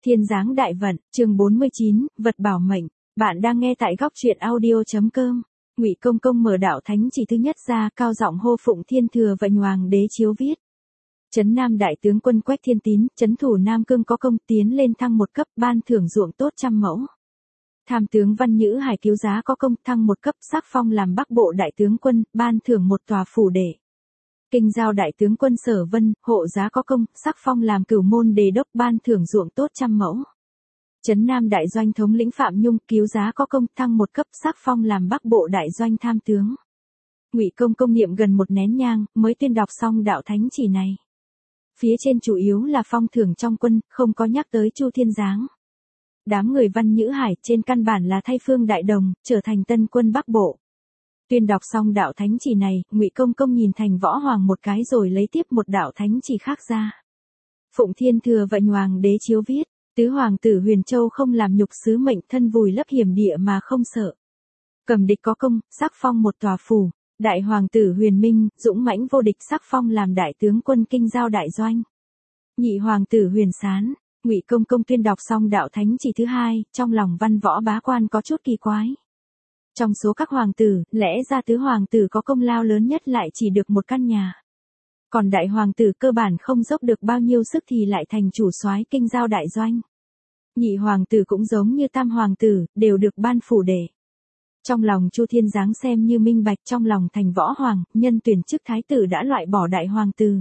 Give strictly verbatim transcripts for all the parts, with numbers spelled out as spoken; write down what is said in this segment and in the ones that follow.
Thiên Giáng Đại Vận, chương bốn mươi chín, Vật Bảo Mệnh. Bạn đang nghe tại góc truyện audio.com. Ngụy Công Công mở đạo thánh chỉ thứ nhất ra, cao giọng hô phụng thiên thừa vệnh hoàng đế chiếu viết. Trấn Nam đại tướng quân Quách Thiên Tín, trấn thủ Nam Cương có công, tiến lên thăng một cấp, ban thưởng ruộng tốt trăm mẫu. Tham tướng Văn Nhữ Hải cứu giá có công, thăng một cấp, sắc phong làm Bắc Bộ đại tướng quân, ban thưởng một tòa phủ đệ. Kinh giao đại tướng quân Sở Vân, hộ giá có công, sắc phong làm Cửu Môn đề đốc, ban thưởng ruộng tốt trăm mẫu. Trấn Nam đại doanh thống lĩnh Phạm Nhung, cứu giá có công, thăng một cấp, sắc phong làm Bắc Bộ đại doanh tham tướng. Ngụy Công Công niệm gần một nén nhang, mới tuyên đọc xong đạo thánh chỉ này. Phía trên chủ yếu là phong thưởng trong quân, không có nhắc tới Chu Thiên Giáng. Đám người Văn Nhữ Hải trên căn bản là thay Phương Đại Đồng, trở thành tân quân Bắc Bộ. Tuyên đọc xong đạo thánh chỉ này, Ngụy Công Công nhìn Thành Võ Hoàng một cái rồi lấy tiếp một đạo thánh chỉ khác ra. Phụng thiên thừa vệnh hoàng đế chiếu viết, tứ hoàng tử Huyền Châu không làm nhục sứ mệnh, thân vùi lấp hiểm địa mà không sợ. Cầm địch có công, sắc phong một tòa phủ. Đại hoàng tử Huyền Minh, dũng mãnh vô địch, sắc phong làm đại tướng quân kinh giao đại doanh. Nhị hoàng tử Huyền Sán. Ngụy Công Công tuyên đọc xong đạo thánh chỉ thứ hai, trong lòng văn võ bá quan có chút kỳ quái. Trong số các hoàng tử, lẽ ra tứ hoàng tử có công lao lớn nhất lại chỉ được một căn nhà. Còn đại hoàng tử cơ bản không dốc được bao nhiêu sức thì lại thành chủ soái kinh giao đại doanh. Nhị hoàng tử cũng giống như tam hoàng tử, đều được ban phủ đệ. Trong lòng Chu Thiên Giáng xem như minh bạch, trong lòng Thành Võ Hoàng, nhân tuyển chức thái tử đã loại bỏ đại hoàng tử.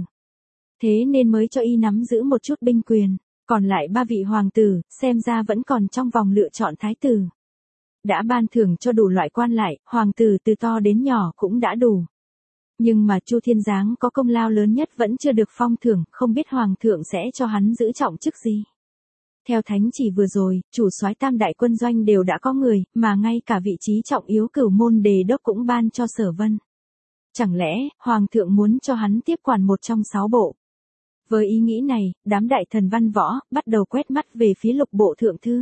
Thế nên mới cho y nắm giữ một chút binh quyền, còn lại ba vị hoàng tử, xem ra vẫn còn trong vòng lựa chọn thái tử. Đã ban thưởng cho đủ loại quan lại, hoàng tử từ to đến nhỏ cũng đã đủ. Nhưng mà Chu Thiên Giáng có công lao lớn nhất vẫn chưa được phong thưởng, không biết hoàng thượng sẽ cho hắn giữ trọng chức gì. Theo thánh chỉ vừa rồi, chủ soái tam đại quân doanh đều đã có người, mà ngay cả vị trí trọng yếu Cửu Môn đề đốc cũng ban cho Sở Vân. Chẳng lẽ, hoàng thượng muốn cho hắn tiếp quản một trong sáu bộ? Với ý nghĩ này, đám đại thần văn võ, bắt đầu quét mắt về phía lục bộ thượng thư.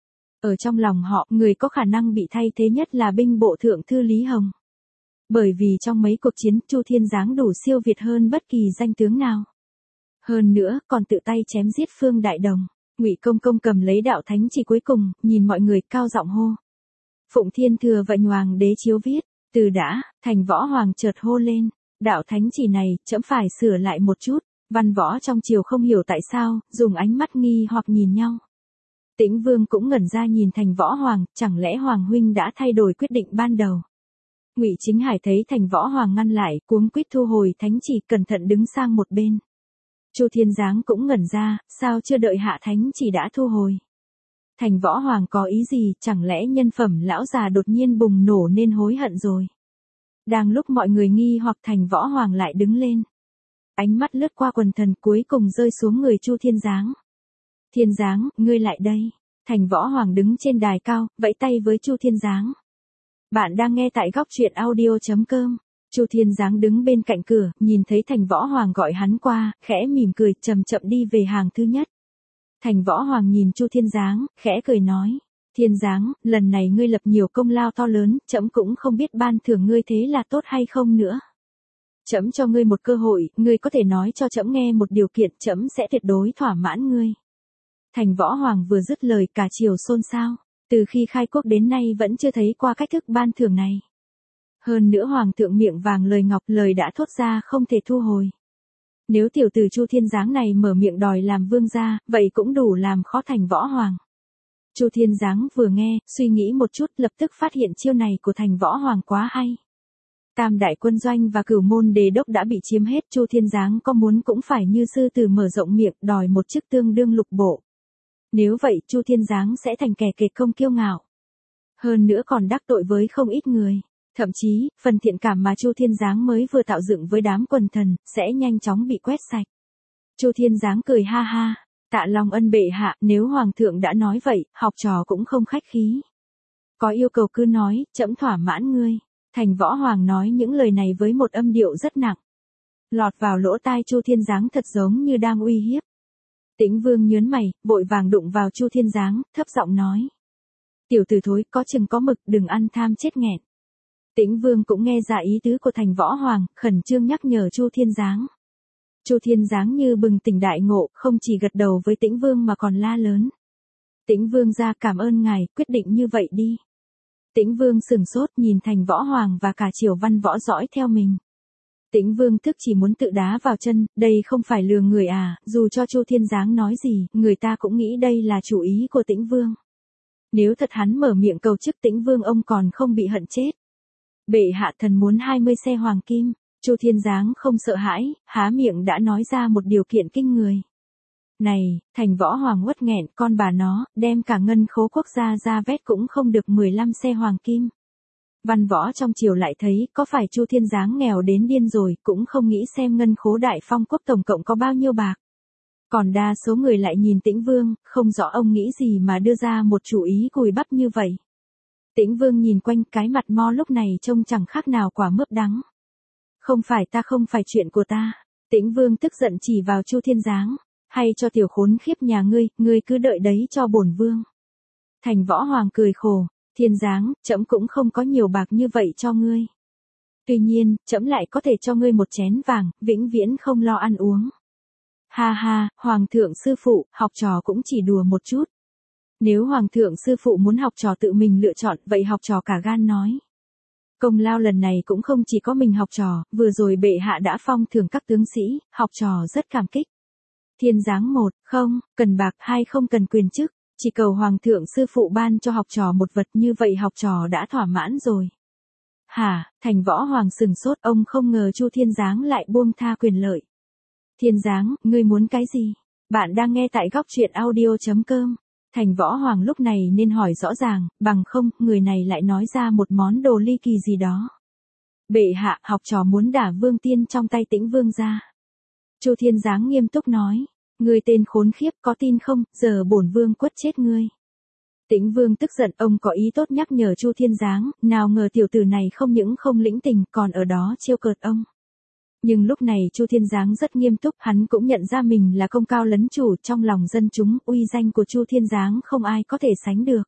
Ở trong lòng họ, người có khả năng bị thay thế nhất là binh bộ thượng thư Lý Hồng. Bởi vì trong mấy cuộc chiến, Chu Thiên Giáng đủ siêu việt hơn bất kỳ danh tướng nào. Hơn nữa, còn tự tay chém giết Phương Đại Đồng. Ngụy Công Công cầm lấy đạo thánh chỉ cuối cùng, nhìn mọi người cao giọng hô. Phụng thiên thừa vệnh hoàng đế chiếu viết, từ đã, Thành Võ Hoàng chợt hô lên, đạo thánh chỉ này, trẫm phải sửa lại một chút. Văn võ trong triều không hiểu tại sao, dùng ánh mắt nghi hoặc nhìn nhau. Tĩnh Vương cũng ngẩn ra nhìn Thành Võ Hoàng, chẳng lẽ Hoàng huynh đã thay đổi quyết định ban đầu. Ngụy Chính Hải thấy Thành Võ Hoàng ngăn lại, cuống quýt thu hồi thánh chỉ, cẩn thận đứng sang một bên. Chu Thiên Giáng cũng ngẩn ra, sao chưa đợi hạ thánh chỉ đã thu hồi. Thành Võ Hoàng có ý gì, chẳng lẽ nhân phẩm lão già đột nhiên bùng nổ nên hối hận rồi. Đang lúc mọi người nghi hoặc, Thành Võ Hoàng lại đứng lên. Ánh mắt lướt qua quần thần, cuối cùng rơi xuống người Chu Thiên Giáng. Thiên Giáng, ngươi lại đây. Thành Võ Hoàng đứng trên đài cao, vẫy tay với Chu Thiên Giáng. Bạn đang nghe tại góc truyện audio.com. Chu Thiên Giáng đứng bên cạnh cửa, nhìn thấy Thành Võ Hoàng gọi hắn qua, khẽ mỉm cười, chậm chậm đi về hàng thứ nhất. Thành Võ Hoàng nhìn Chu Thiên Giáng, khẽ cười nói. Thiên Giáng, lần này ngươi lập nhiều công lao to lớn, trẫm cũng không biết ban thưởng ngươi thế là tốt hay không nữa. Trẫm cho ngươi một cơ hội, ngươi có thể nói cho trẫm nghe một điều kiện, trẫm sẽ tuyệt đối thỏa mãn ngươi. Thành Võ Hoàng vừa dứt lời, cả triều xôn xao. Từ khi khai quốc đến nay vẫn chưa thấy qua cách thức ban thưởng này. Hơn nữa hoàng thượng miệng vàng lời ngọc, lời đã thốt ra không thể thu hồi. Nếu tiểu tử Chu Thiên Giáng này mở miệng đòi làm vương gia, vậy cũng đủ làm khó Thành Võ Hoàng. Chu Thiên Giáng vừa nghe, suy nghĩ một chút, lập tức phát hiện chiêu này của Thành Võ Hoàng quá hay. Tam đại quân doanh và Cửu Môn đề đốc đã bị chiếm hết, Chu Thiên Giáng có muốn cũng phải như sư tử mở rộng miệng, đòi một chức tương đương lục bộ. Nếu vậy, Chu Thiên Giáng sẽ thành kẻ kệt công kiêu ngạo. Hơn nữa còn đắc tội với không ít người. Thậm chí, phần thiện cảm mà Chu Thiên Giáng mới vừa tạo dựng với đám quần thần, sẽ nhanh chóng bị quét sạch. Chu Thiên Giáng cười ha ha, tạ long ân bệ hạ, nếu hoàng thượng đã nói vậy, học trò cũng không khách khí. Có yêu cầu cứ nói, trẫm thỏa mãn ngươi. Thành Võ Hoàng nói những lời này với một âm điệu rất nặng. Lọt vào lỗ tai Chu Thiên Giáng thật giống như đang uy hiếp. Tĩnh Vương nhớn mày, vội vàng đụng vào Chu Thiên Giáng, thấp giọng nói. Tiểu tử thối, có chừng có mực, đừng ăn tham chết nghẹn. Tĩnh Vương cũng nghe ra ý tứ của Thành Võ Hoàng, khẩn trương nhắc nhở Chu Thiên Giáng. Chu Thiên Giáng như bừng tỉnh đại ngộ, không chỉ gật đầu với Tĩnh Vương mà còn la lớn. Tĩnh Vương gia cảm ơn ngài, quyết định như vậy đi. Tĩnh Vương sừng sốt nhìn Thành Võ Hoàng và cả Triều Văn Võ dõi theo mình. Tĩnh Vương thức chỉ muốn tự đá vào chân, đây không phải lừa người à, dù cho Chu Thiên Giáng nói gì, người ta cũng nghĩ đây là chủ ý của Tĩnh Vương. Nếu thật hắn mở miệng cầu chức Tĩnh Vương ông còn không bị hận chết. Bệ hạ thần muốn hai mươi xe hoàng kim, Chu Thiên Giáng không sợ hãi, há miệng đã nói ra một điều kiện kinh người. Này, Thành Võ Hoàng uất nghẹn, con bà nó, đem cả ngân khố quốc gia ra vét cũng không được mười lăm xe hoàng kim. Văn võ trong triều lại thấy, có phải Chu Thiên Giáng nghèo đến điên rồi, cũng không nghĩ xem ngân khố Đại Phong quốc tổng cộng có bao nhiêu bạc. Còn đa số người lại nhìn Tĩnh Vương, không rõ ông nghĩ gì mà đưa ra một chủ ý cùi bắp như vậy. Tĩnh Vương nhìn quanh, cái mặt mo lúc này trông chẳng khác nào quả mướp đắng. Không phải ta không phải chuyện của ta. Tĩnh Vương tức giận chỉ vào Chu Thiên Giáng. Hay cho tiểu khốn khiếp nhà ngươi, ngươi cứ đợi đấy cho bổn vương. Thành Võ Hoàng cười khổ, Thiên Giáng, trẫm cũng không có nhiều bạc như vậy cho ngươi. Tuy nhiên, trẫm lại có thể cho ngươi một chén vàng, vĩnh viễn không lo ăn uống. Ha ha, Hoàng thượng sư phụ, học trò cũng chỉ đùa một chút. Nếu Hoàng thượng sư phụ muốn học trò tự mình lựa chọn, vậy học trò cả gan nói. Công lao lần này cũng không chỉ có mình học trò, vừa rồi bệ hạ đã phong thưởng các tướng sĩ, học trò rất cảm kích. Thiên Giáng một, không, cần bạc, hai không cần quyền chức, chỉ cầu Hoàng thượng sư phụ ban cho học trò một vật như vậy học trò đã thỏa mãn rồi. Hả, Thành Võ Hoàng sừng sốt, ông không ngờ Chu Thiên Giáng lại buông tha quyền lợi. Thiên Giáng, ngươi muốn cái gì? Bạn đang nghe tại góc truyện audio chấm com. Thành Võ Hoàng lúc này nên hỏi rõ ràng, bằng không, người này lại nói ra một món đồ ly kỳ gì đó. Bệ hạ, học trò muốn đả Vương Tiên trong tay Tĩnh Vương ra. Chu Thiên Giáng nghiêm túc nói, ngươi tên khốn khiếp có tin không, giờ bổn vương quất chết ngươi. Tĩnh Vương tức giận, ông có ý tốt nhắc nhở Chu Thiên Giáng, nào ngờ tiểu tử này không những không lĩnh tình còn ở đó trêu cợt ông. Nhưng lúc này Chu Thiên Giáng rất nghiêm túc, hắn cũng nhận ra mình là công cao lấn chủ trong lòng dân chúng, uy danh của Chu Thiên Giáng không ai có thể sánh được.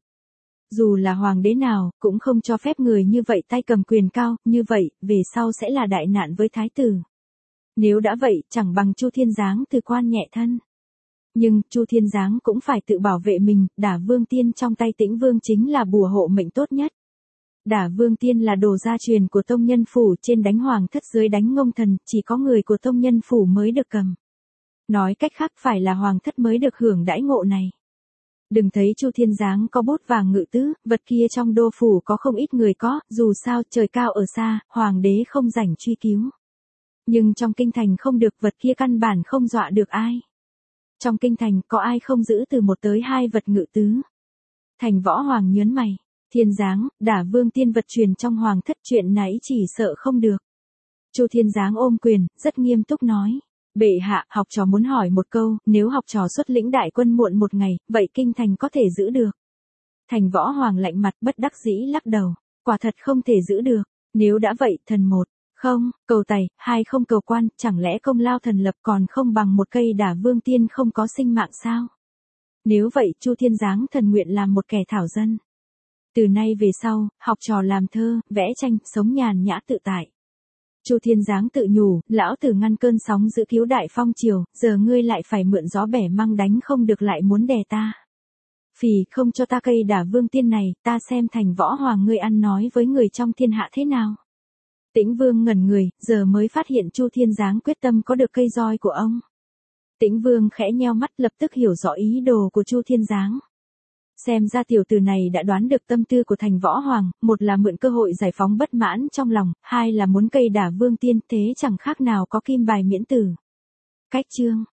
Dù là hoàng đế nào, cũng không cho phép người như vậy tay cầm quyền cao, như vậy, về sau sẽ là đại nạn với thái tử. Nếu đã vậy, chẳng bằng Chu Thiên Giáng từ quan nhẹ thân. Nhưng, Chu Thiên Giáng cũng phải tự bảo vệ mình, đả Vương Tiên trong tay Tĩnh Vương chính là bùa hộ mệnh tốt nhất. Đả Vương Tiên là đồ gia truyền của tông nhân phủ, trên đánh hoàng thất dưới đánh ngông thần, chỉ có người của tông nhân phủ mới được cầm. Nói cách khác phải là hoàng thất mới được hưởng đãi ngộ này. Đừng thấy Chu Thiên Giáng có bút vàng ngự tứ, vật kia trong đô phủ có không ít người có, dù sao trời cao ở xa, hoàng đế không rảnh truy cứu. Nhưng trong kinh thành không được, vật kia căn bản không dọa được ai. Trong kinh thành có ai không giữ từ một tới hai vật ngự tứ. Thành Võ Hoàng nhớn mày, Thiên Giáng, đả Vương Tiên vật truyền trong hoàng thất, chuyện nãy chỉ sợ không được. Chu Thiên Giáng ôm quyền, rất nghiêm túc nói, bệ hạ, học trò muốn hỏi một câu, nếu học trò xuất lĩnh đại quân muộn một ngày, vậy kinh thành có thể giữ được? Thành Võ Hoàng lạnh mặt bất đắc dĩ lắc đầu, quả thật không thể giữ được, nếu đã vậy, thần một, không, cầu tài, hai không cầu quan, chẳng lẽ công lao thần lập còn không bằng một cây đả Vương Tiên không có sinh mạng sao? Nếu vậy, Chu Thiên Giáng thần nguyện làm một kẻ thảo dân. Từ nay về sau, học trò làm thơ, vẽ tranh, sống nhàn nhã tự tại. Chu Thiên Giáng tự nhủ, lão tử ngăn cơn sóng giữ cứu đại phong triều, giờ ngươi lại phải mượn gió bẻ măng đánh không được lại muốn đè ta. Phì, không cho ta cây đả Vương Tiên này, ta xem Thành Võ Hoàng ngươi ăn nói với người trong thiên hạ thế nào. Tĩnh Vương ngẩn người, giờ mới phát hiện Chu Thiên Giáng quyết tâm có được cây roi của ông. Tĩnh Vương khẽ nheo mắt lập tức hiểu rõ ý đồ của Chu Thiên Giáng. Xem ra tiểu tử này đã đoán được tâm tư của Thành Võ Hoàng, một là mượn cơ hội giải phóng bất mãn trong lòng, hai là muốn cây đả Vương Tiên, thế chẳng khác nào có kim bài miễn tử. Cách chương